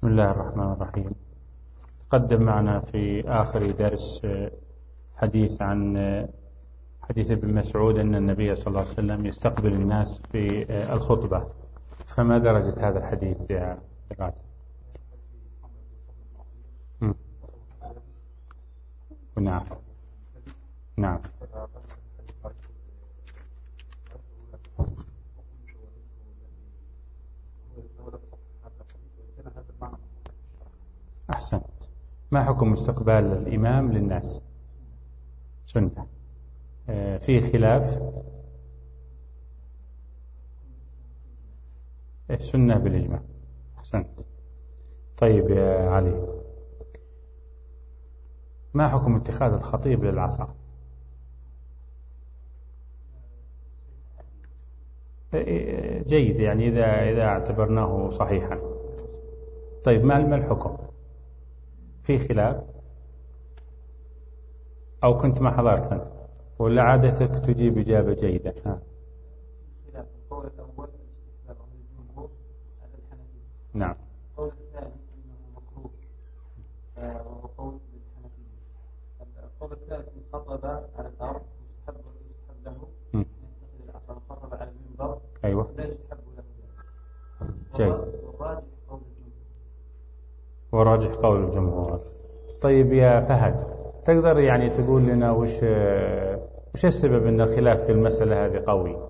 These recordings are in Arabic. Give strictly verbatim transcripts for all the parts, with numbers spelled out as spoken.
بسم الله الرحمن الرحيم. تقدم معنا في آخر درس حديث عن حديث ابن مسعود أن النبي صلى الله عليه وسلم يستقبل الناس في الخطبة، فما درجة هذا الحديث يا راشد؟ نعم نعم أحسنت. ما حكم استقبال الإمام للناس؟ سنة. في خلاف؟ سنة بالإجماع. أحسنت. طيب يا علي، ما حكم اتخاذ الخطيب للعصا؟ جيد، يعني إذا إذا اعتبرناه صحيحا. طيب ما ما الحكم؟ في خلاف أو كنت ما حضرت أنت ولا عادتك تجيب إجابة جيدة؟ ها. القول الأول الاستحباب من الجمهور هذا الحنفي. نعم. القول الثاني أنه مكروه وهو قول الحنفية. القول الثالث إن خطب على الأرض يستحب يستحب له أن يتخذ العصا، وخطب على المنبر أيوة. لا يستحب له ذلك. جيد. والراجح قول الجمهور. وراجح قول الجمهور. طيب يا فهد، تقدر يعني تقول لنا وش وش السبب أن الخلاف في المسألة هذه قوي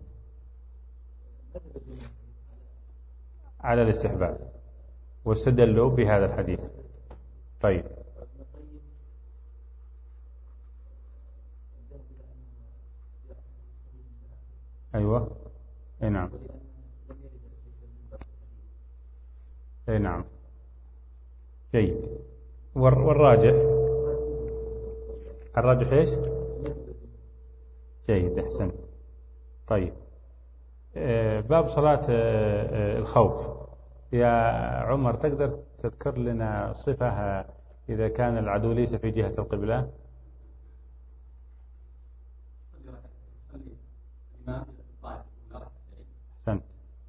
على الاستحباب واستدلوا بهذا الحديث؟ طيب. أيوة. أي نعم. أي نعم. جيد. والراجح الراجح إيش؟ جيد، أحسن. طيب، باب صلاة الخوف يا عمر، تقدر تذكر لنا صفة إذا كان العدو ليس في جهة القبلة؟ أحسنت.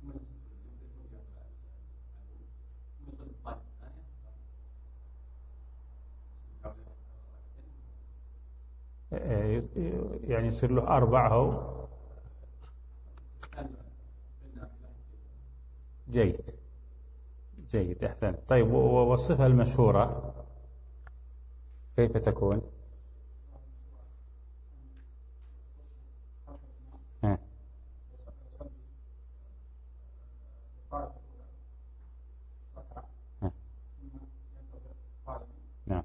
يعني يصير له أربعة هو. جيد جيد، أحسن. طيب، والصفة المشهورة كيف تكون؟ ها. ها. نعم.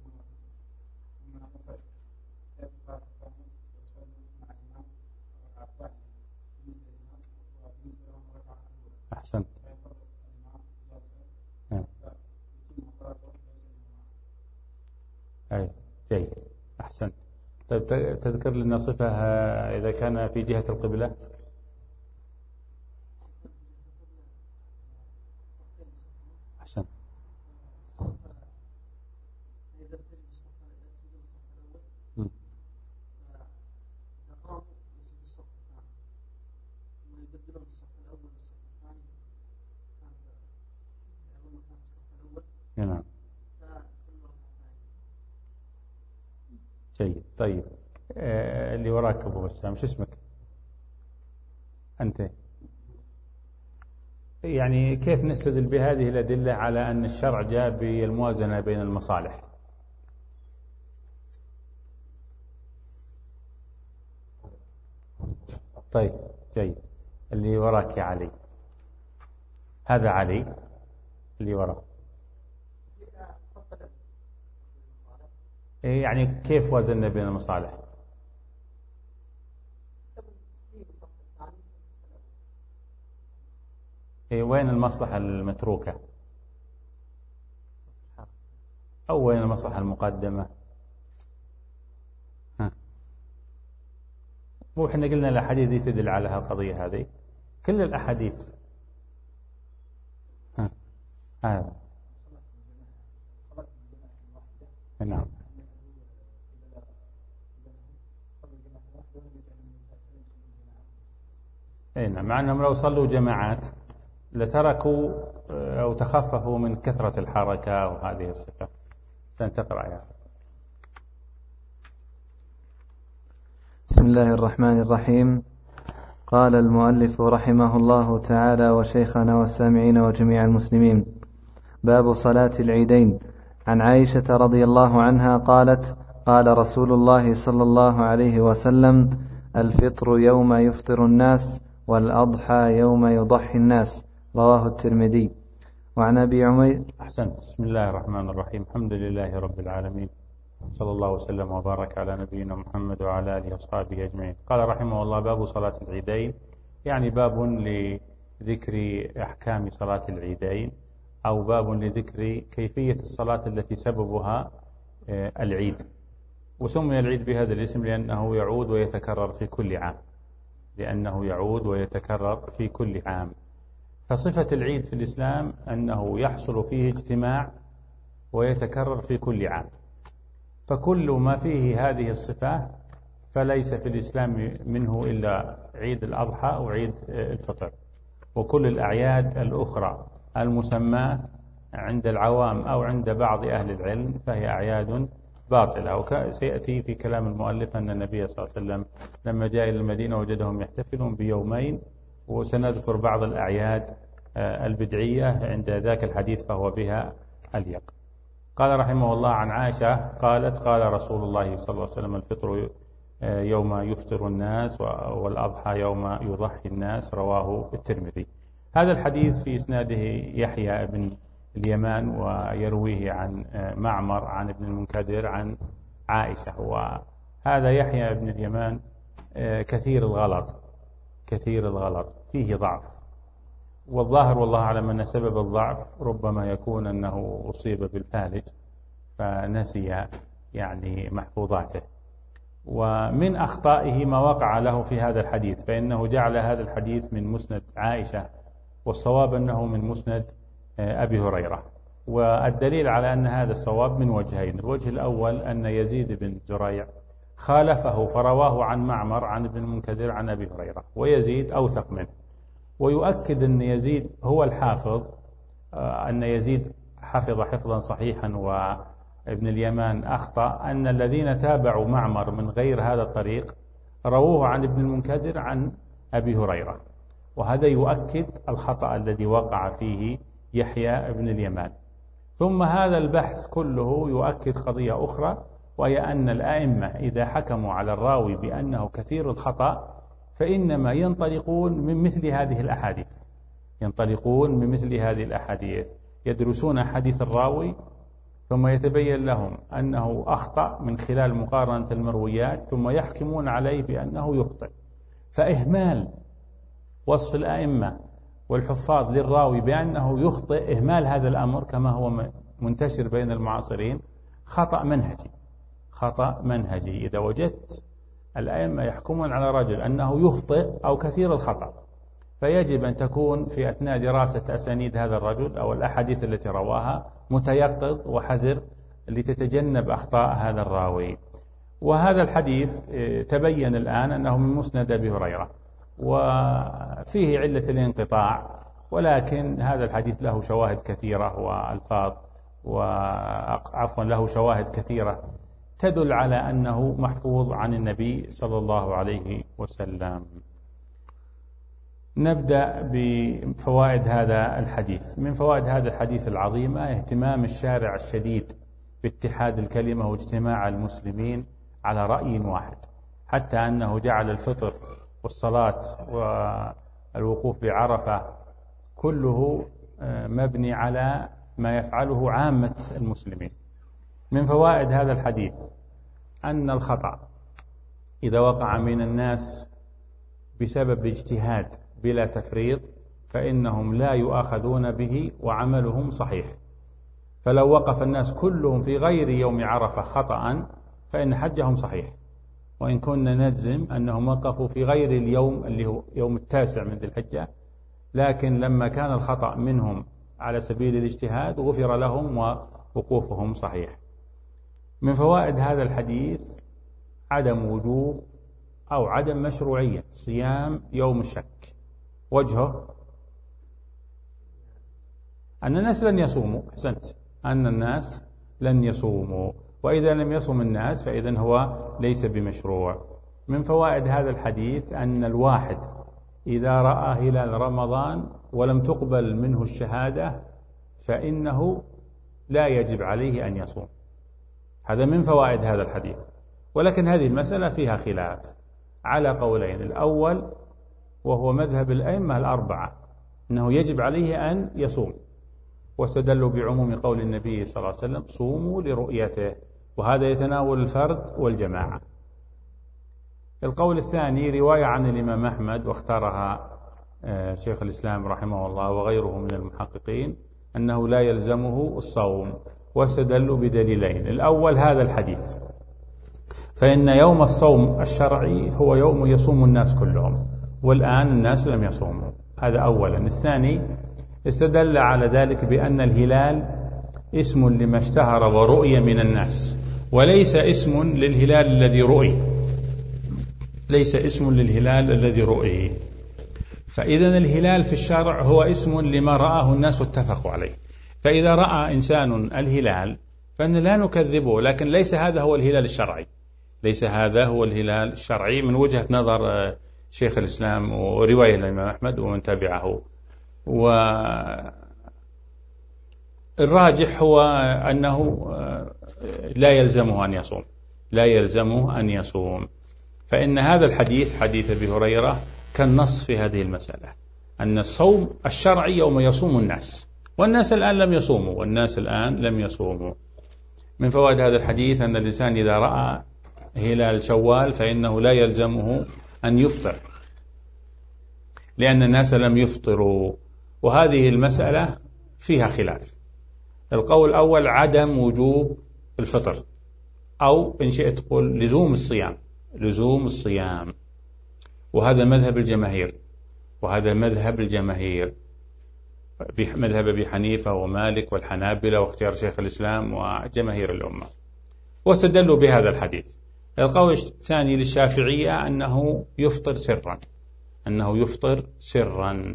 أحسنت. أي جيد، أحسنت. طيب، تذكر لنا صفة إذا كان في جهة القبلة؟ أحسنت. نعم. جيد. طيب، آه اللي وراك أبو بسام، شو اسمك أنت؟ يعني كيف نستدل بهذه الأدلة على أن الشرع جاء بالموازنة بين المصالح؟ طيب، جيد. اللي وراك يا علي، هذا علي اللي وراك. يعني كيف وازننا بين المصالح؟ إيه، وين المصلحة المتروكة أو وين المصلحة المقدمة؟ ها. مو إحنا قلنا الأحاديث دي تدل على هالقضية هذه، كل الأحاديث. ها. هذا. نعم. اي نعم، مع انهم لو صلوا جماعات لتركوا أو تخففوا من كثرة الحركة وهذه الصفة. سنتقرأ يعني. بسم الله الرحمن الرحيم. قال المؤلف رحمه الله تعالى وشيخنا والسامعين وجميع المسلمين: باب صلاة العيدين. عن عائشة رضي الله عنها قالت: قال رسول الله صلى الله عليه وسلم: الفطر يوم يفطر الناس، والأضحى يوم يضحي الناس. رواه الترمذي. وعن أبي عمير. أحسنت. بسم الله الرحمن الرحيم. الحمد لله رب العالمين، صلى الله وسلم وبارك على نبينا محمد وعلى آله وصحبه أجمعين. قال رحمه الله: باب صلاة العيدين، يعني باب لذكر أحكام صلاة العيدين، أو باب لذكر كيفية الصلاة التي سببها العيد. وسمي العيد بهذا الاسم لأنه يعود ويتكرر في كل عام لأنه يعود ويتكرر في كل عام. فصفة العيد في الإسلام أنه يحصل فيه اجتماع ويتكرر في كل عام، فكل ما فيه هذه الصفة فليس في الإسلام منه إلا عيد الأضحى وعيد الفطر. وكل الأعياد الأخرى المسماة عند العوام أو عند بعض أهل العلم فهي أعياد باطلة. وسيأتي في كلام المؤلف أن النبي صلى الله عليه وسلم لما جاء إلى المدينة وجدهم يحتفلون بيومين، وسنذكر بعض الأعياد البدعية عند ذاك الحديث فهو بها أليق. قال رحمه الله: عن عائشة قالت: قال رسول الله صلى الله عليه وسلم: الفطر يوم يفطر الناس، والأضحى يوم يضحي الناس. رواه الترمذي. هذا الحديث في إسناده يحيى بن اليمان، ويرويه عن معمر عن ابن المنكدر عن عائشة. وهذا يحيى بن اليمان كثير الغلط كثير الغلط فيه ضعف، والظاهر والله أعلم أن سبب الضعف ربما يكون أنه أصيب بالفالج فنسي يعني محفوظاته. ومن أخطائه ما وقع له في هذا الحديث، فإنه جعل هذا الحديث من مسند عائشة، والصواب أنه من مسند أبي هريرة. والدليل على أن هذا الصواب من وجهين: الوجه الأول أن يزيد بن زريع خالفه فرواه عن معمر عن ابن المنكدر عن أبي هريرة، ويزيد أوثق منه. ويؤكد أن يزيد هو الحافظ، أن يزيد حفظ حفظا صحيحا وابن اليمان أخطأ، أن الذين تابعوا معمر من غير هذا الطريق رووه عن ابن المنكدر عن أبي هريرة، وهذا يؤكد الخطأ الذي وقع فيه يحيى بن اليمان. ثم هذا البحث كله يؤكد قضية أخرى، وهي أن الأئمة إذا حكموا على الراوي بأنه كثير الخطأ فإنما ينطلقون من مثل هذه الأحاديث ينطلقون من مثل هذه الأحاديث يدرسون حديث الراوي، ثم يتبين لهم أنه أخطأ من خلال مقارنة المرويات، ثم يحكمون عليه بأنه يخطئ. فإهمال وصف الأئمة والحفاظ للراوي بأنه يخطئ، إهمال هذا الأمر كما هو منتشر بين المعاصرين خطأ منهجي خطأ منهجي إذا وجدت الأئمة يحكمون على رجل أنه يخطئ أو كثير الخطأ، فيجب أن تكون في أثناء دراسة أسانيد هذا الرجل أو الأحاديث التي رواها متيقظ وحذر لتتجنب أخطاء هذا الراوي. وهذا الحديث تبين الآن أنه من مسند أبي هريرة، وفيه علة الانقطاع، ولكن هذا الحديث له شواهد كثيرة وألفاظ وعفوا له شواهد كثيرة تدل على أنه محفوظ عن النبي صلى الله عليه وسلم. نبدأ بفوائد هذا الحديث. من فوائد هذا الحديث العظيمة اهتمام الشارع الشديد باتحاد الكلمة واجتماع المسلمين على رأي واحد، حتى أنه جعل الفطر والصلاة والوقوف بعرفة كله مبني على ما يفعله عامة المسلمين. من فوائد هذا الحديث أن الخطأ إذا وقع من الناس بسبب اجتهاد بلا تفريط فإنهم لا يؤاخذون به وعملهم صحيح. فلو وقف الناس كلهم في غير يوم عرفة خطأ فإن حجهم صحيح، وإن كنا نجزم أنهم وقفوا في غير اليوم اللي هو يوم التاسع من ذي الحجة، لكن لما كان الخطأ منهم على سبيل الاجتهاد غفر لهم ووقوفهم صحيح. من فوائد هذا الحديث عدم وجوب أو عدم مشروعية صيام يوم الشك. وجهه أن الناس لن يصوموا. أحسنت، أن الناس لن يصوموا، وإذا لم يصوم الناس فإذن هو ليس بمشروع. من فوائد هذا الحديث أن الواحد إذا رأى هلال رمضان ولم تقبل منه الشهادة فإنه لا يجب عليه أن يصوم. هذا من فوائد هذا الحديث. ولكن هذه المسألة فيها خلاف على قولين. الأول وهو مذهب الأئمة الأربعة أنه يجب عليه أن يصوم، واستدلوا بعموم قول النبي صلى الله عليه وسلم صوموا لرؤيته، وهذا يتناول الفرد والجماعة. القول الثاني رواية عن الإمام أحمد واختارها شيخ الإسلام رحمه الله وغيره من المحققين أنه لا يلزمه الصوم، واستدلوا بدليلين. الأول هذا الحديث، فإن يوم الصوم الشرعي هو يوم يصوم الناس كلهم، والآن الناس لم يصوموا. هذا أولا. الثاني استدل على ذلك بأن الهلال اسم لما اشتهر ورؤي من الناس، وليس اسم للهلال الذي رؤي، ليس اسم للهلال الذي رؤي. فإذا الهلال في الشرع هو اسم لما رآه الناس واتفقوا عليه. فإذا رأى إنسان الهلال فإن لا نكذبه، لكن ليس هذا هو الهلال الشرعي، ليس هذا هو الهلال الشرعي من وجهة نظر شيخ الإسلام ورواية الإمام أحمد ومن تبعه. والراجح هو أنه لا يلزمه أن يصوم، لا يلزمه أن يصوم. فإن هذا الحديث حديث أبي هريرة كالنص في هذه المسألة، أن الصوم الشرعي يوم يصوم الناس، والناس الآن لم يصوموا، والناس الآن لم يصوموا. من فوائد هذا الحديث أن الإنسان إذا رأى هلال شوال فإنه لا يلزمه أن يفطر، لأن الناس لم يفطروا. وهذه المسألة فيها خلاف. القول الأول عدم وجوب الفطر، أو إن شئت تقول لزوم الصيام، لزوم الصيام، وهذا مذهب الجماهير، وهذا مذهب الجماهير مذهب أبي حنيفة ومالك والحنابلة واختيار شيخ الإسلام وجماهير الأمة، واستدلوا بهذا الحديث. القول الثاني للشافعية أنه يفطر سرا، أنه يفطر سرا،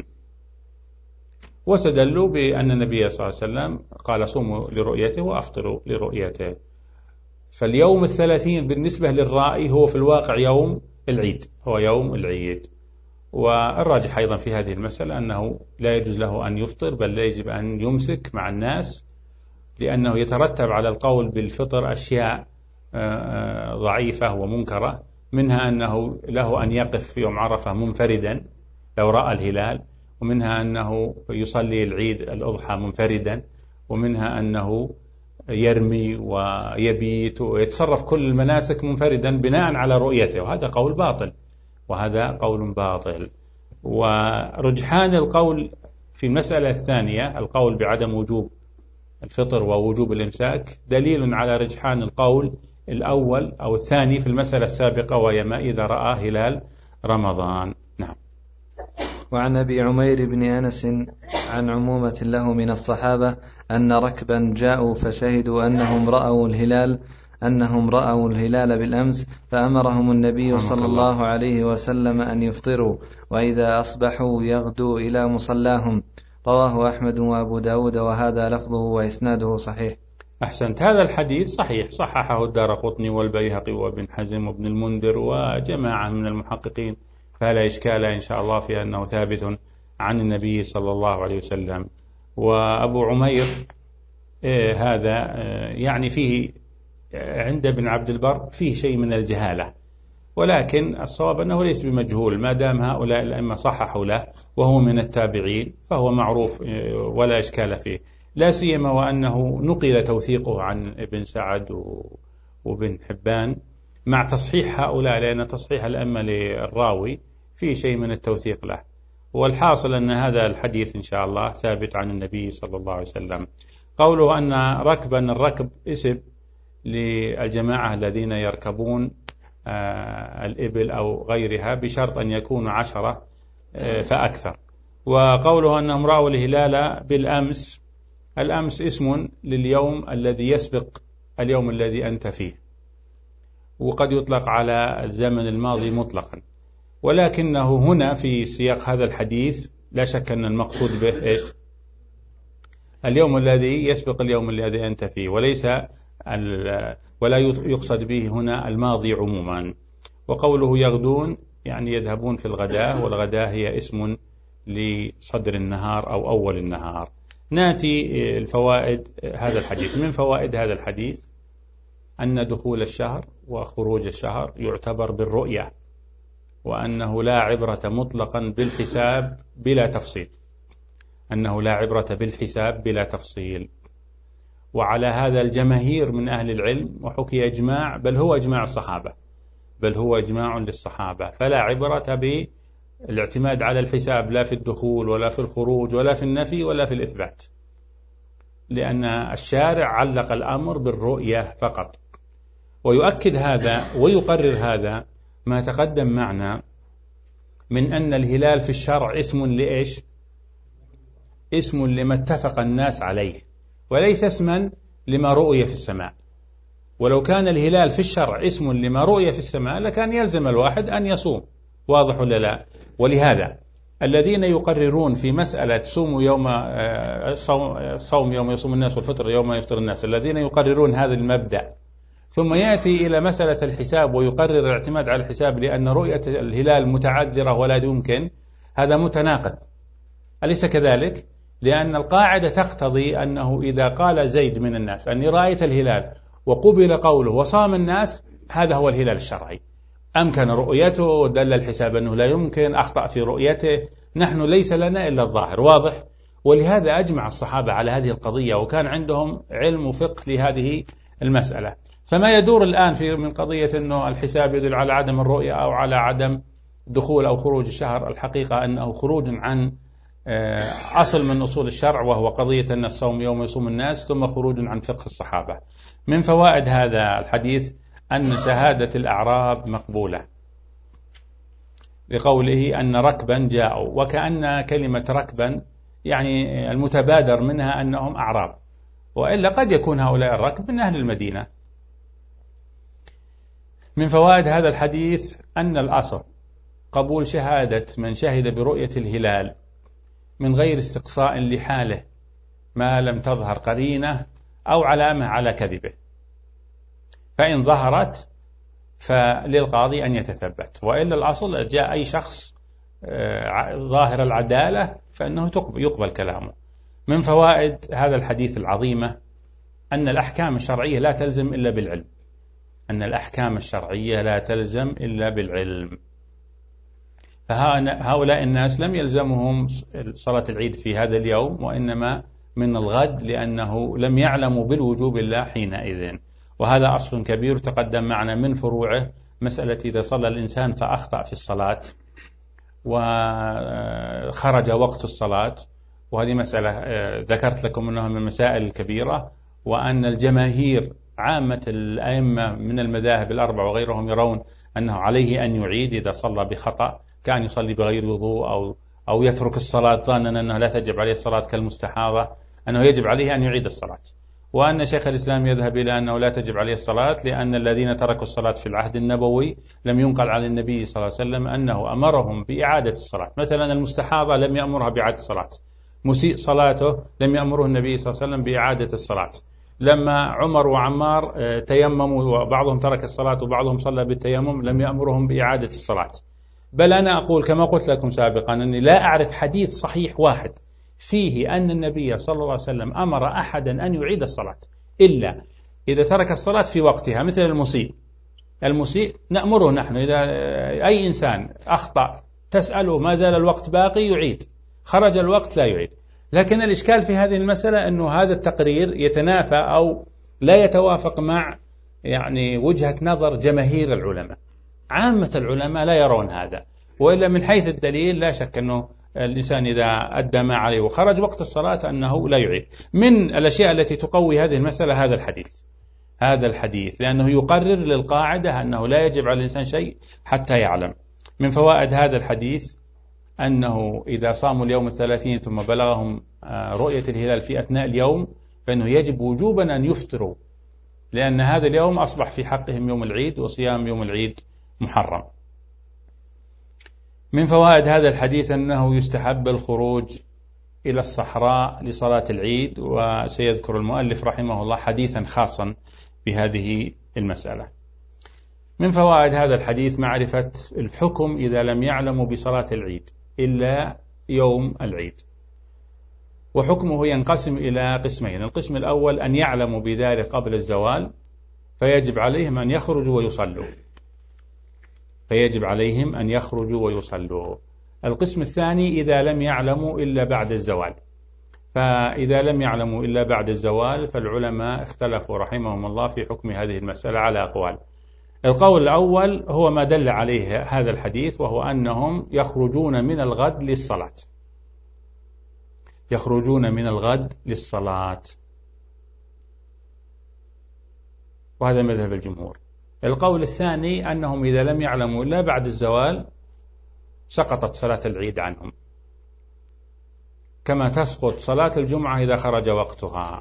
واستدلوا بأن النبي صلى الله عليه وسلم قال صوموا لرؤيته وأفطروا لرؤيته. فاليوم الثلاثين بالنسبة للرائي هو في الواقع يوم العيد، هو يوم العيد. والراجح أيضا في هذه المسألة أنه لا يجوز له أن يفطر، بل يجب أن يمسك مع الناس، لأنه يترتب على القول بالفطر أشياء ضعيفة ومنكرة، منها أنه له أن يقف يوم عرفة منفردا لو رأى الهلال، ومنها أنه يصلي العيد الأضحى منفردا، ومنها أنه يرمي ويبيت ويتصرف كل المناسك منفردا بناء على رؤيته، وهذا قول باطل، وهذا قول باطل. ورجحان القول في المسألة الثانية، القول بعدم وجوب الفطر ووجوب الإمساك، دليل على رجحان القول الأول أو الثاني في المسألة السابقة، وهي ما إذا رأى هلال رمضان. نعم. وعن أبي عمير بن أنس عن عمومة له من الصحابة أن ركبا جاءوا فشهدوا أنهم رأوا الهلال أنهم رأوا الهلال بالأمس، فأمرهم النبي صلى الله عليه وسلم أن يفطروا، وإذا أصبحوا يغدوا إلى مصلاهم. رواه أحمد وأبو داود، وهذا لفظه وإسناده صحيح. أحسنت. هذا الحديث صحيح، صححه الدارقطني والبيهقي وابن حزم وابن المنذر وجماعة من المحققين، فلا إشكال إن شاء الله في أنه ثابت عن النبي صلى الله عليه وسلم. وأبو عمير إيه هذا إيه يعني فيه عند ابن عبد البر فيه شيء من الجهالة، ولكن الصواب أنه ليس بمجهول، ما دام هؤلاء الأئمة صححوا له وهو من التابعين فهو معروف ولا إشكال فيه، لا سيما وأنه نقل توثيقه عن ابن سعد وابن حبان مع تصحيح هؤلاء، لأن تصحيح الأئمة للراوي فيه شيء من التوثيق له. والحاصل أن هذا الحديث إن شاء الله ثابت عن النبي صلى الله عليه وسلم. قوله أن ركبا، الركب اسم للجماعة الذين يركبون الإبل أو غيرها بشرط أن يكونوا عشرة فأكثر. وقوله أنهم رأوا الهلال بالأمس، الأمس اسم لليوم الذي يسبق اليوم الذي أنت فيه، وقد يطلق على الزمن الماضي مطلقا، ولكنه هنا في سياق هذا الحديث لا شك أن المقصود به إيش؟ اليوم الذي يسبق اليوم الذي أنت فيه، وليس ولا يقصد به هنا الماضي عموما. وقوله يغدون يعني يذهبون في الغداء، والغداء هي اسم لصدر النهار أو أول النهار. ناتي الفوائد هذا الحديث. من فوائد هذا الحديث أن دخول الشهر وخروج الشهر يعتبر بالرؤية، وأنه لا عبرة مطلقا بالحساب بلا تفصيل، أنه لا عبرة بالحساب بلا تفصيل. وعلى هذا الجماهير من أهل العلم، وحكي إجماع، بل هو إجماع الصحابة، بل هو إجماع للصحابة، فلا عبرة بالاعتماد على الحساب لا في الدخول ولا في الخروج ولا في النفي ولا في الإثبات، لأن الشارع علق الأمر بالرؤية فقط. ويؤكد هذا ويقرر هذا ما تقدم معنا من أن الهلال في الشرع اسم لإيش؟ اسم لما اتفق الناس عليه، وليس اسما لما رؤي في السماء. ولو كان الهلال في الشرع اسم لما رؤي في السماء لكان يلزم الواحد أن يصوم، واضح ولا لا؟ ولهذا الذين يقررون في مسألة صوم يوم صوم يوم يصوم الناس والفطر يوم يفطر الناس، الذين يقررون هذا المبدأ ثم يأتي إلى مسألة الحساب ويقرر الاعتماد على الحساب لأن رؤية الهلال متعذرة ولا يمكن، هذا متناقض، أليس كذلك؟ لأن القاعدة تقتضي أنه إذا قال زيد من الناس أني رأيت الهلال وقبل قوله وصام الناس، هذا هو الهلال الشرعي. أمكن رؤيته، دل الحساب أنه لا يمكن، أخطأ في رؤيته، نحن ليس لنا إلا الظاهر، واضح؟ ولهذا أجمع الصحابة على هذه القضية، وكان عندهم علم وفقه لهذه المسألة. فما يدور الآن في من قضية أنه الحساب يدل على عدم الرؤية أو على عدم دخول أو خروج الشهر، الحقيقة أنه خروج عن أصل من أصول الشرع، وهو قضية أن الصوم يوم يصوم الناس، ثم خروج عن فقه الصحابة. من فوائد هذا الحديث أن شهادة الأعراب مقبولة، بقوله أن ركبا جاءوا، وكأن كلمة ركبا يعني المتبادر منها أنهم أعراب، وإلا قد يكون هؤلاء الركب من أهل المدينة. من فوائد هذا الحديث أن الأصل قبول شهادة من شهد برؤية الهلال من غير استقصاء لحاله ما لم تظهر قرينة أو علامة على كذبه، فإن ظهرت فللقاضي أن يتثبت، وإلا الأصل جاء أي شخص ظاهر العدالة فإنه يقبل كلامه. من فوائد هذا الحديث العظيمة أن الأحكام الشرعية لا تلزم إلا بالعلم، أن الأحكام الشرعية لا تلزم إلا بالعلم. فهؤلاء الناس لم يلزمهم صلاة العيد في هذا اليوم، وإنما من الغد، لأنه لم يعلموا بالوجوب إلا حينئذ. وهذا أصل كبير تقدم معنا من فروعه، مسألة إذا صلى الإنسان فأخطأ في الصلاة وخرج وقت الصلاة، وهذه مسألة ذكرت لكم أنها من المسائل الكبيرة، وأن الجماهير عامة الأئمة من المذاهب الأربع وغيرهم يرون أنه عليه أن يعيد إذا صلى بخطأ، كان يصلي بغير وضوء أو أو يترك الصلاة ظانا أنه لا تجب عليه الصلاة كالمستحاضة، أنه يجب عليه أن يعيد الصلاة. وأن شيخ الإسلام يذهب إلى أنه لا تجب عليه الصلاة، لأن الذين تركوا الصلاة في العهد النبوي لم ينقل عن النبي صلى الله عليه وسلم أنه أمرهم بإعادة الصلاة. مثلا المستحاضة لم يأمرها بإعادة الصلاة، مسيء صلاته لم يأمره النبي صلى الله عليه وسلم بإعادة الصلاة. لما عمر وعمار تيمموا وبعضهم ترك الصلاة وبعضهم صلى بالتيمم لم يأمرهم بإعادة الصلاة. بل أنا أقول كما قلت لكم سابقا أني لا أعرف حديث صحيح واحد فيه أن النبي صلى الله عليه وسلم أمر أحدا أن يعيد الصلاة، إلا إذا ترك الصلاة في وقتها، مثل المسيء. المسيء نأمره نحن إذا أي إنسان أخطأ تسأله ما زال الوقت باقي يعيد، خرج الوقت لا يعيد. لكن الإشكال في هذه المسألة أنه هذا التقرير يتنافى أو لا يتوافق مع يعني وجهة نظر جماهير العلماء. عامة العلماء لا يرون هذا، وإلا من حيث الدليل لا شك أنه الإنسان إذا أدى ما عليه وخرج وقت الصلاة أنه لا يعيد. من الأشياء التي تقوي هذه المسألة هذا الحديث، هذا الحديث لأنه يقرر للقاعدة أنه لا يجب على الإنسان شيء حتى يعلم. من فوائد هذا الحديث أنه إذا صاموا اليوم الثلاثين ثم بلغهم رؤية الهلال في أثناء اليوم فإنه يجب وجوبا أن يفطروا، لأن هذا اليوم أصبح في حقهم يوم العيد، وصيام يوم العيد محرم. من فوائد هذا الحديث أنه يستحب الخروج إلى الصحراء لصلاة العيد، وسيذكر المؤلف رحمه الله حديثا خاصا بهذه المسألة. من فوائد هذا الحديث معرفة الحكم إذا لم يعلموا بصلاة العيد إلا يوم العيد، وحكمه ينقسم إلى قسمين. القسم الأول أن يعلموا بذلك قبل الزوال فيجب عليهم أن يخرجوا ويصلوا فيجب عليهم أن يخرجوا ويصلوا. القسم الثاني إذا لم يعلموا إلا بعد الزوال، فإذا لم يعلموا إلا بعد الزوال فالعلماء اختلفوا رحمهم الله في حكم هذه المسألة على أقوال. القول الأول هو ما دل عليه هذا الحديث، وهو أنهم يخرجون من الغد للصلاة يخرجون من الغد للصلاة وهذا مذهب الجمهور. القول الثاني أنهم إذا لم يعلموا إلا بعد الزوال سقطت صلاة العيد عنهم، كما تسقط صلاة الجمعة إذا خرج وقتها.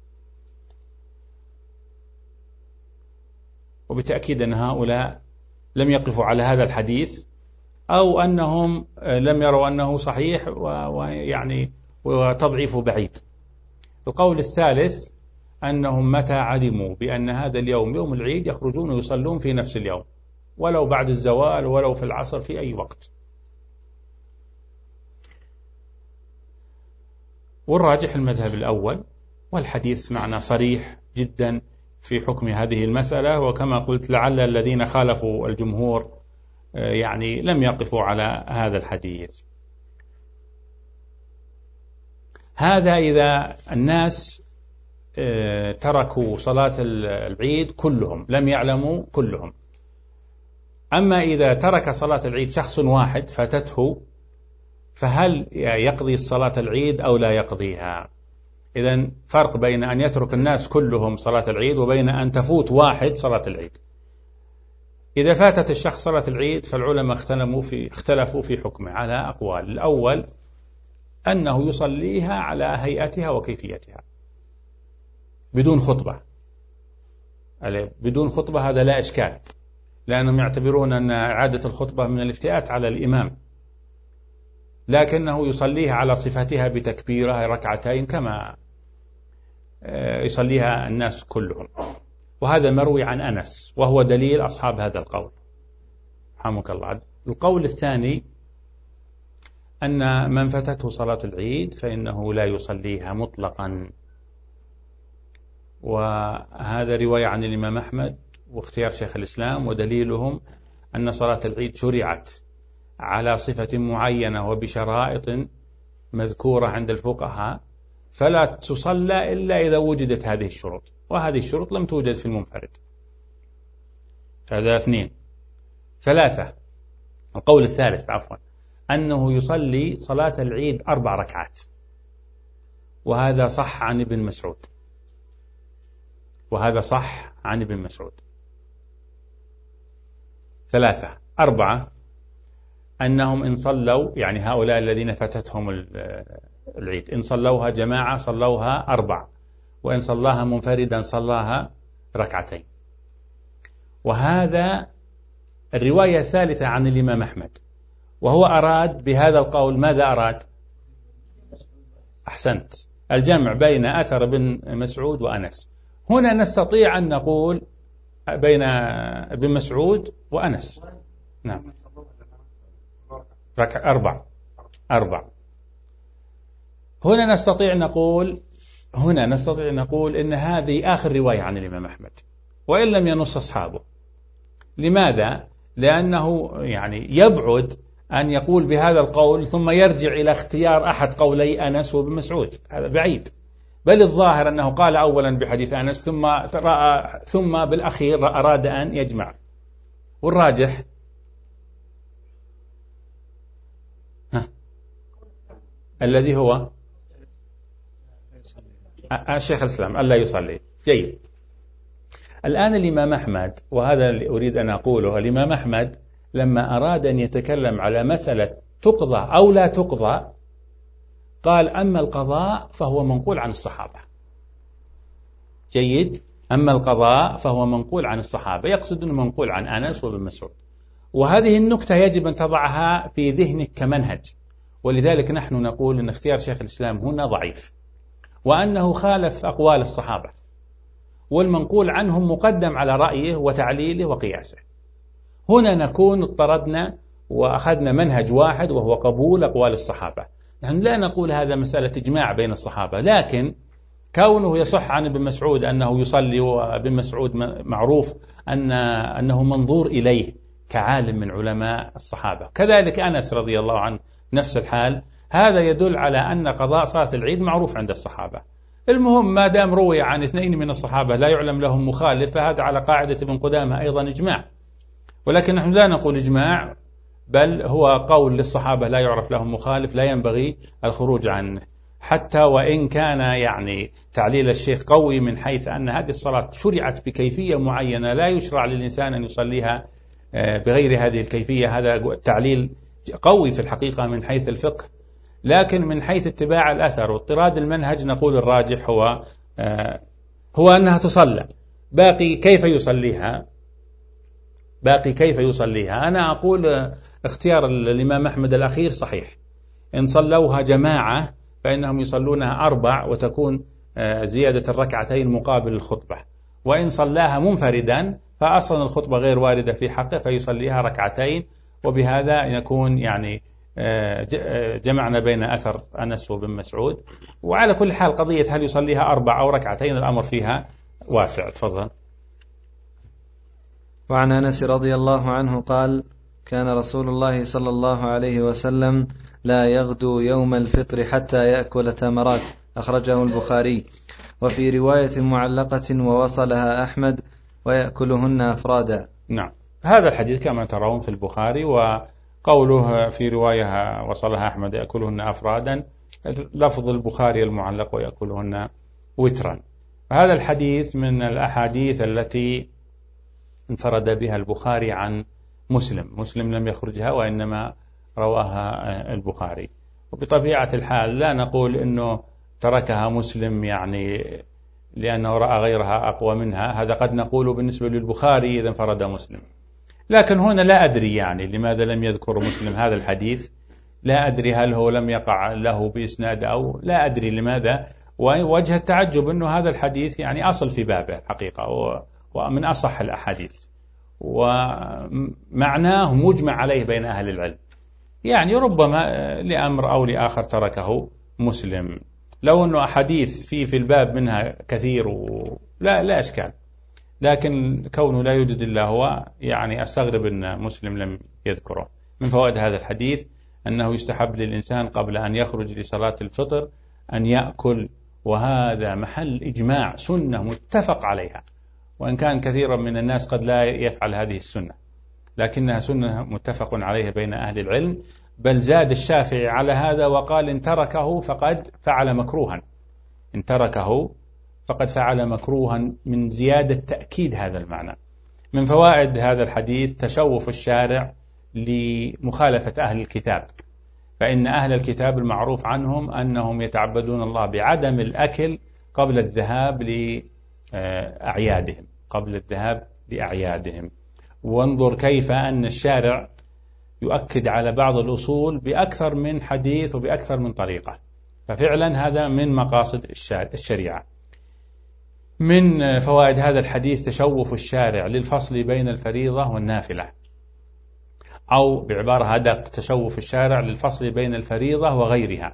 وبالتأكيد أن هؤلاء لم يقفوا على هذا الحديث، أو أنهم لم يروا أنه صحيح ويعني وتضعيف بعيد. القول الثالث أنهم متى علموا بأن هذا اليوم يوم العيد يخرجون ويصلون في نفس اليوم، ولو بعد الزوال ولو في العصر في أي وقت. والراجح المذهب الأول، والحديث معنا صريح جدا في حكم هذه المسألة. وكما قلت لعل الذين خالفوا الجمهور يعني لم يقفوا على هذا الحديث. هذا إذا الناس تركوا صلاة العيد كلهم، لم يعلموا كلهم. أما إذا ترك صلاة العيد شخص واحد فاتته، فهل يقضي صلاة العيد أو لا يقضيها؟ إذن فرق بين أن يترك الناس كلهم صلاة العيد وبين أن تفوت واحد صلاة العيد. إذا فاتت الشخص صلاة العيد فالعلماء اختلفوا في اختلفوا في حكمه على أقوال. الأول أنه يصليها على هيئتها وكيفيتها بدون خطبة. بدون خطبة هذا لا إشكال، لأنهم يعتبرون أن إعادة الخطبة من الافتئات على الإمام، لكنه يصليها على صفتها بتكبيرها ركعتين كما يصليها الناس كلهم. وهذا مروي عن أنس، وهو دليل أصحاب هذا القول رحمك الله. القول الثاني أن من فاتته صلاة العيد فإنه لا يصليها مطلقا، وهذا رواية عن الإمام أحمد واختيار شيخ الإسلام، ودليلهم أن صلاة العيد شرعت على صفة معينة وبشرائط مذكورة عند الفقهاء، فلا تصلى إلا إذا وجدت هذه الشروط، وهذه الشروط لم توجد في المنفرد. هذا اثنين. ثلاثة، القول الثالث عفوا أنه يصلي صلاة العيد أربع ركعات، وهذا صح عن ابن مسعود وهذا صح عن ابن مسعود. ثلاثة. أربعة، أنهم إن صلوا، يعني هؤلاء الذين فاتتهم العيد، إن صلوها جماعة صلوها أربع، وإن صلاها منفردا صلاها ركعتين. وهذا الرواية الثالثة عن الإمام أحمد، وهو أراد بهذا القول ماذا أراد؟ أحسنت، الجمع بين أثر ابن مسعود وأنس. هنا نستطيع أن نقول بين ابن مسعود وأنس. نعم، ركع أربع أربع هنا نستطيع نقول هنا نستطيع نقول إن هذه آخر رواية عن الإمام أحمد، وإن لم ينص أصحابه. لماذا؟ لأنه يعني يبعد أن يقول بهذا القول ثم يرجع إلى اختيار أحد قولي أنس وابن مسعود، هذا بعيد. بل الظاهر أنه قال أولا بحديث أنس ثم رأى ثم بالأخير أراد أن يجمع. والراجح ها الذي هو الشيخ الإسلام ألا يصلي. جيد. الآن الإمام أحمد، وهذا اللي أريد أن أقوله، الإمام أحمد لما أراد أن يتكلم على مسألة تقضى أو لا تقضى قال أما القضاء فهو منقول عن الصحابة. جيد. أما القضاء فهو منقول عن الصحابة، يقصد أنه منقول عن أنس وابن مسعود. وهذه النكتة يجب أن تضعها في ذهنك كمنهج، ولذلك نحن نقول أن اختيار شيخ الإسلام هنا ضعيف، وأنه خالف أقوال الصحابة، والمنقول عنهم مقدم على رأيه وتعليله وقياسه. هنا نكون اضطردنا وأخذنا منهج واحد وهو قبول أقوال الصحابة. نحن لا نقول هذا مسألة إجماع بين الصحابة، لكن كونه يصح عن ابن مسعود أنه يصلي، وابن مسعود معروف أن أنه منظور إليه كعالم من علماء الصحابة، كذلك أنس رضي الله عنه نفس الحال، هذا يدل على أن قضاء صلاة العيد معروف عند الصحابة. المهم ما دام روي عن اثنين من الصحابة لا يعلم لهم مخالف، فهذا على قاعدة ابن قدامة أيضا إجماع، ولكن نحن لا نقول إجماع، بل هو قول للصحابة لا يعرف لهم مخالف لا ينبغي الخروج عنه، حتى وإن كان يعني تعليل الشيخ قوي من حيث أن هذه الصلاة شرعت بكيفية معينة لا يشرع للإنسان أن يصليها بغير هذه الكيفية. هذا التعليل قوي في الحقيقة من حيث الفقه، لكن من حيث اتباع الأثر واضطراد المنهج نقول الراجح هو هو أنها تصلى. باقي كيف يصليها باقي كيف يصليها أنا أقول اختيار الإمام أحمد الأخير صحيح. إن صلوها جماعة فإنهم يصلونها أربع وتكون زيادة الركعتين مقابل الخطبة، وإن صلاها منفردا فأصلا الخطبة غير واردة في حقه فيصليها ركعتين، وبهذا يكون يعني جمعنا بين أثر أنس وبن مسعود. وعلى كل حال قضية هل يصليها أربع أو ركعتين الأمر فيها واسع. تفضل. وعن أنس رضي الله عنه قال: كان رسول الله صلى الله عليه وسلم لا يغدو يوم الفطر حتى يأكل تمرات، أخرجه البخاري. وفي رواية معلقة ووصلها أحمد: ويأكلهن أفرادا. نعم، هذا الحديث كما ترون في البخاري، وقوله في رواية وصلها أحمد يأكلهن أفرادا لفظ البخاري المعلق ويأكلهن وترا. هذا الحديث من الأحاديث التي انفرد بها البخاري عن مسلم مسلم لم يخرجها وإنما رواها البخاري. وبطبيعة الحال لا نقول أنه تركها مسلم يعني لأنه رأى غيرها أقوى منها، هذا قد نقول بالنسبة للبخاري إذا انفرد مسلم، لكن هنا لا أدري يعني لماذا لم يذكر مسلم هذا الحديث، لا أدري هل هو لم يقع له بإسناد أو لا أدري لماذا. ووجه التعجب أنه هذا الحديث يعني أصل في بابه الحقيقة ومن أصح الأحاديث، ومعناه مجمع عليه بين أهل العلم، يعني ربما لأمر أو لآخر تركه مسلم. لو أنه أحاديث في في الباب منها كثير لا لا أشكال، لكن كونه لا يوجد إلا هو يعني أستغرب أن مسلم لم يذكره. من فوائد هذا الحديث أنه يستحب للإنسان قبل أن يخرج لصلاة الفطر أن يأكل، وهذا محل إجماع، سنة متفق عليها، وإن كان كثيرا من الناس قد لا يفعل هذه السنة، لكنها سنة متفق عليها بين أهل العلم. بل زاد الشافعي على هذا وقال: إن تركه فقد فعل مكروها، إن تركه فقد فعل مكروها، من زيادة تأكيد هذا المعنى. من فوائد هذا الحديث تشوف الشارع لمخالفة أهل الكتاب، فإن أهل الكتاب المعروف عنهم أنهم يتعبدون الله بعدم الأكل قبل الذهاب لأعيادهم قبل الذهاب لأعيادهم. وانظر كيف أن الشارع يؤكد على بعض الأصول بأكثر من حديث وبأكثر من طريقة، ففعلا هذا من مقاصد الشريعة. من فوائد هذا الحديث تشوف الشارع للفصل بين الفريضة والنافلة، أو بعبارة أدق تشوف الشارع للفصل بين الفريضة وغيرها.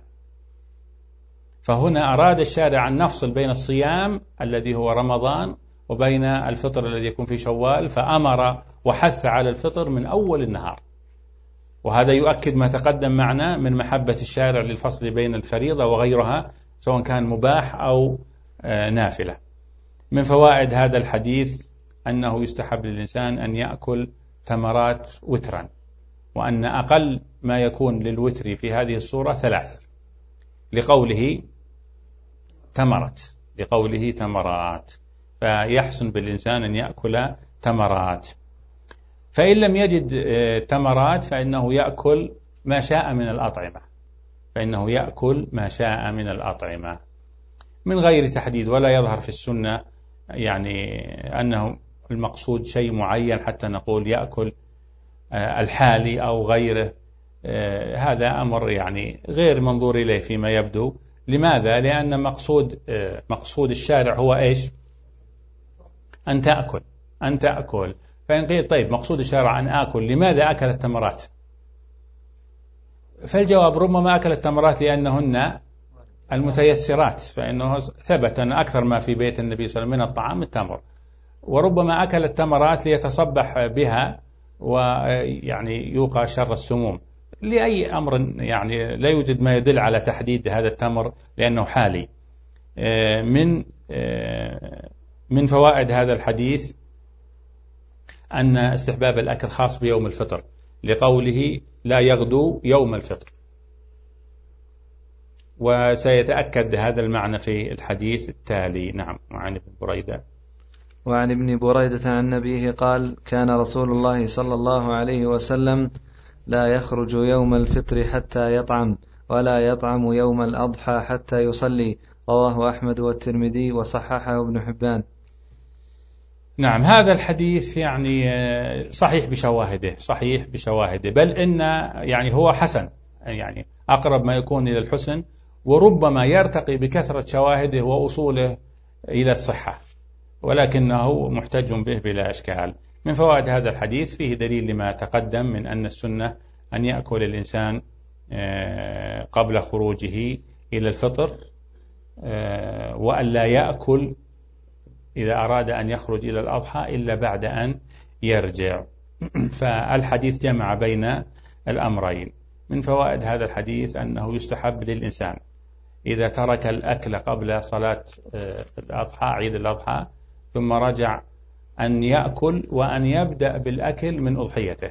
فهنا أراد الشارع أن نفصل بين الصيام الذي هو رمضان وبين الفطر الذي يكون في شوال، فأمر وحث على الفطر من أول النهار، وهذا يؤكد ما تقدم معنا من محبة الشارع للفصل بين الفريضة وغيرها سواء كان مباح أو نافلة. من فوائد هذا الحديث أنه يستحب للإنسان أن يأكل تمرات وترا، وأن أقل ما يكون للوتر في هذه الصورة ثلاث، لقوله تمرت لقوله تمرات فيحسن بالإنسان أن يأكل تمرات. فإن لم يجد تمرات فإنه يأكل ما شاء من الأطعمة فإنه يأكل ما شاء من الأطعمة من غير تحديد، ولا يظهر في السنة يعني أنه المقصود شيء معين حتى نقول يأكل الحالي أو غيره، هذا أمر يعني غير منظور إليه فيما يبدو. لماذا؟ لأن مقصود مقصود الشارع هو إيش؟ أن تأكل أن تأكل فإن قيل طيب مقصود الشارع أن آكل، لماذا أكل التمرات؟ فالجواب ربما أكل التمرات لأنهن المتيسرات، فإنه ثبت أن أكثر ما في بيت النبي صلى الله عليه وسلم من الطعام التمر، وربما أكل التمرات ليتصبح بها ويعني يوقى شر السموم، لأي أمر يعني لا يوجد ما يدل على تحديد هذا التمر لأنه حالي. من من فوائد هذا الحديث أن استحباب الأكل خاص بيوم الفطر، لقوله لا يغدو يوم الفطر، وسيتأكد هذا المعنى في الحديث التالي. نعم. وعن ابن بريدة وعن ابن بريدة عن نبيه قال: كان رسول الله صلى الله عليه وسلم لا يخرج يوم الفطر حتى يطعم، ولا يطعم يوم الأضحى حتى يصلي. رواه أحمد والترمذي وصححه ابن حبان. نعم، هذا الحديث يعني صحيح بشواهده صحيح بشواهده بل إن يعني هو حسن، يعني أقرب ما يكون إلى الحسن، وربما يرتقي بكثرة شواهده وأصوله إلى الصحة، ولكنه محتج به بلا إشكال. من فوائد هذا الحديث فيه دليل لما تقدم من أن السنة أن يأكل الإنسان قبل خروجه إلى الفطر، وأن لا يأكل إذا أراد أن يخرج إلى الأضحى إلا بعد أن يرجع. فالحديث جمع بين الأمرين. من فوائد هذا الحديث أنه يستحب للإنسان إذا ترك الأكل قبل صلاة الأضحى عيد الأضحى ثم رجع أن يأكل، وأن يبدأ بالأكل من أضحيته